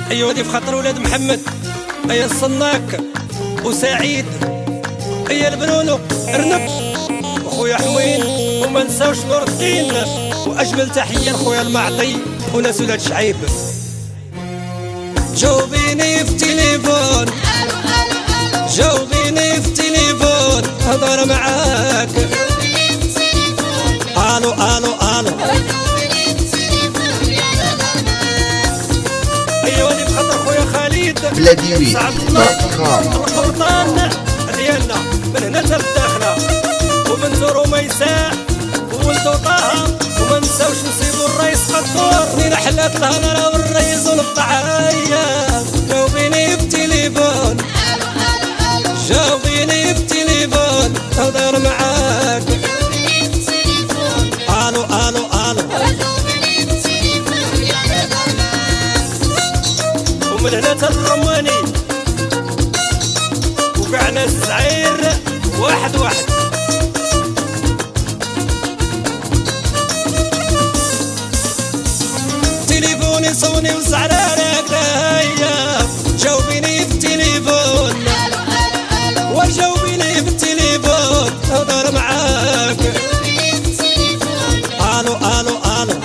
ايوا هادي بخاطر ولاد محمد، ايا الصناك وسعيد، ايا البنونو ارنب وخويا حمين، وما نساوش نور الدين، واجمل تحيه لخويا المعطي وناس ولاد شعيب. جاوبيني في التليفون، جاوبيني في التليفون، هضر معاك. الو الو الو، ايوا اللي بخاطر خويا خالد بلاديوي القبطان ديالنا من هنا حتى للداخله، ومن زورو ميساء وولدو طه، وما نساوش نصيبو الرئيس قدور، منين حلات الهضره والرئيس والقطعيه. جاوبيني في التليفون، جاوبيني في التليفون، هضر معاك. الو الو الو، ومن هنا تا الرماني وكاع ناس الزعير واحد واحد. تليفوني صوني وزعرانك دايا، جاوبيني في التليفون، وجاوبيني في التليفون، هضر معاك. الو الو الو،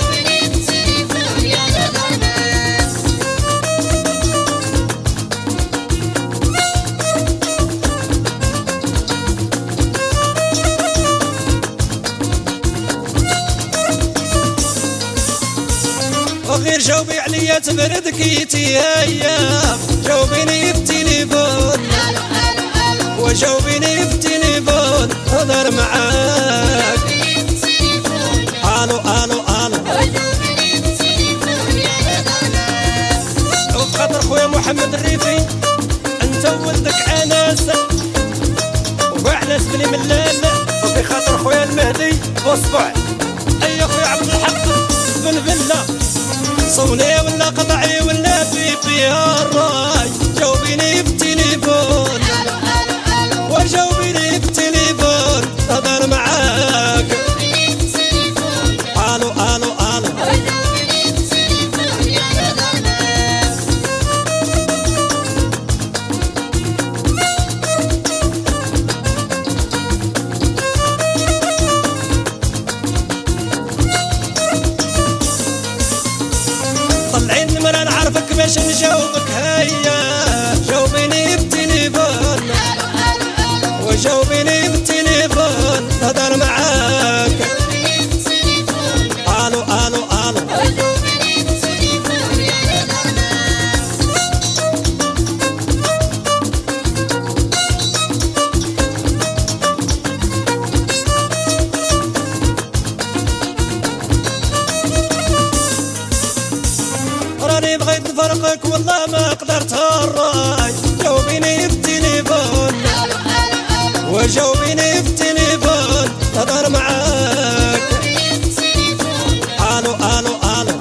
غير جاوبي عليا تبرد كيتي، هيا جاوبيني في التليفون، وجاوبيني في التليفون، هضر معاك. الو الو الو، وبخاطر خويا محمد الريفي انت وولدك اناس، وكاع ناس بني ملال، وبخاطر خويا المهدي بوصبع، اي خويا عبد الحق بن فيلا، صوني ولا قطعي ولا بيبي الراي. جاوبيني في التليفون، وجاوبيني في التليفون، هضر معاك. الو الو الو، طلعي النمرة نعرفك باش نجاوبك، هيا جاوبيني في التليفون، وجاوبيني في التليفون، هضر معاك. الو الو الو، راني بغيت نفرقك والله ما قدرت الراي. جاوبيني في التليفون، وجاوبيني في التليفون، هضر معاك. الو الو الو،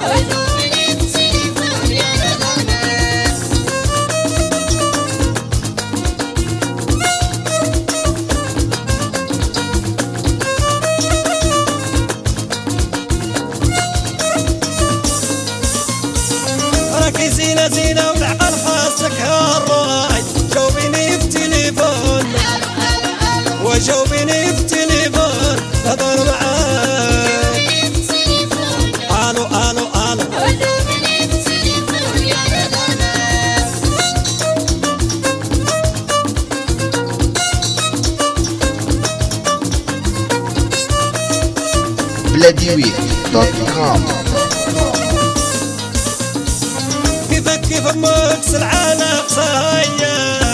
راكي زينة زينة والعقل خاصك هالراي. جاوبيني في التليفون، وجاوبيني في التليفون، هضر معاك. الو الو الو، بلاديوي.com. كيفك كيف امك سلعانة قصايا،